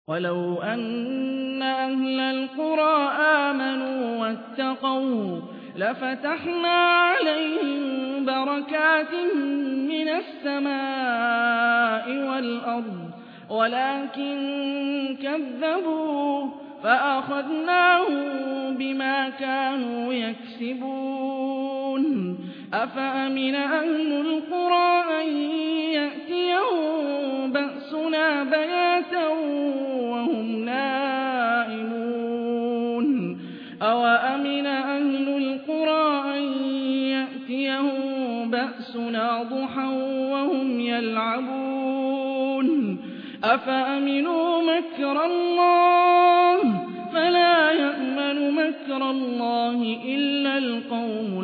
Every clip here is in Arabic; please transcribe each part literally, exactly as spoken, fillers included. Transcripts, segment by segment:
وَلَوْ أَنَّ أَهْلَ الْقُرَىٰ آمَنُوا وَاتَّقَوْا لَفَتَحْنَا عَلَيْهِم بَرَكَاتٍ مِّنَ السَّمَاءِ وَالْأَرْضِ وَلَٰكِن كَذَّبُوا فَأَخَذْنَاهُم بِمَا كَانُوا يَكْسِبُونَ أَفَأَمِنَ أَهْلُ الْقُرَىٰ أَن يَأْتِيَهُم بَأْسُنَا بَيَاتًا وَهُمْ نَائِمُونَ أَوَأَمِنَ أَهْلُ الْقُرَىٰ أَن يَأْتِيَهُم بَأْسُنَا ضُحًى وَهُمْ يَلْعَبُونَ أَفَأَمِنُوا مَكْرَ اللَّهِ فَلَا يَأْمَنُ مَكْرَ اللَّهِ إِلَّا الْقَوْمُ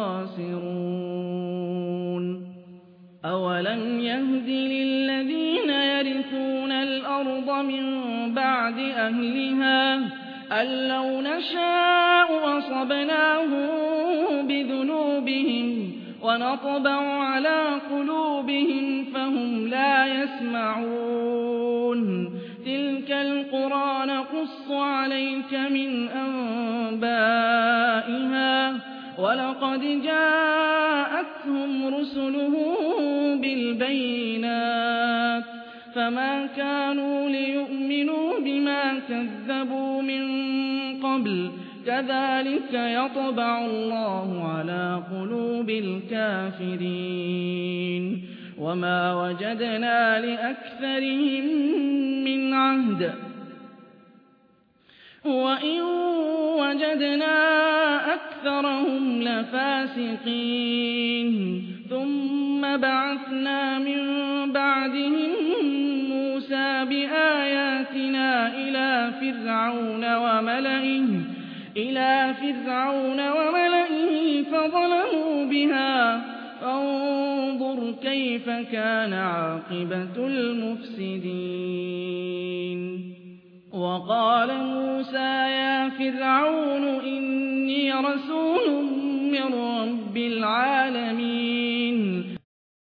الْخَاسِرُونَ أَوَلَمْ يَهْدِ لِلَّذِينَ يَرِثُونَ الْأَرْضَ مِن بَعْدِ أَهْلِهَا أَن لَّوْ نَشَاءُ أَصَبْنَاهُم بِذُنُوبِهِمْ وَنَطْبَعُ عَلَىٰ قُلُوبِهِمْ فَهُمْ لَا يَسْمَعُونَ تِلْكَ الْقُرَىٰ نَقُصُّ عَلَيْكَ مِنْ أَنبَائِهَا وَلَقَدْ جَاءَتْهُمْ رُسُلُهُم بِالْبَيِّنَاتِ فَمَا كَانُوا لِيُؤْمِنُوا بِمَا كَذَّبُوا مِن قَبْلُ كَذَٰلِكَ يَطْبَعُ اللَّهُ عَلَىٰ قُلُوبِ الْكَافِرِينَ وَمَا وَجَدْنَا لِأَكْثَرِهِم مِّنْ عَهْدٍ وَإِن وَجَدْنَا أَكْثَرَهُمْ لَفَاسِقِينَ ثُمَّ بَعَثْنَا مِن بَعْدِهِم مُّوسَىٰ بِآيَاتِنَا إِلَىٰ فِرْعَوْنَ وَمَلَئِهِ إِلَىٰ فِرْعَوْنَ وَمَلَئِهِ فَظَلَمُوا بِهَا فانظُرْ كَيْفَ كَانَ عَاقِبَةُ الْمُفْسِدِينَ وَقَالَ مُوسَىٰ يَا فِرْعَوْنُ إِنِّي رَسُولٌ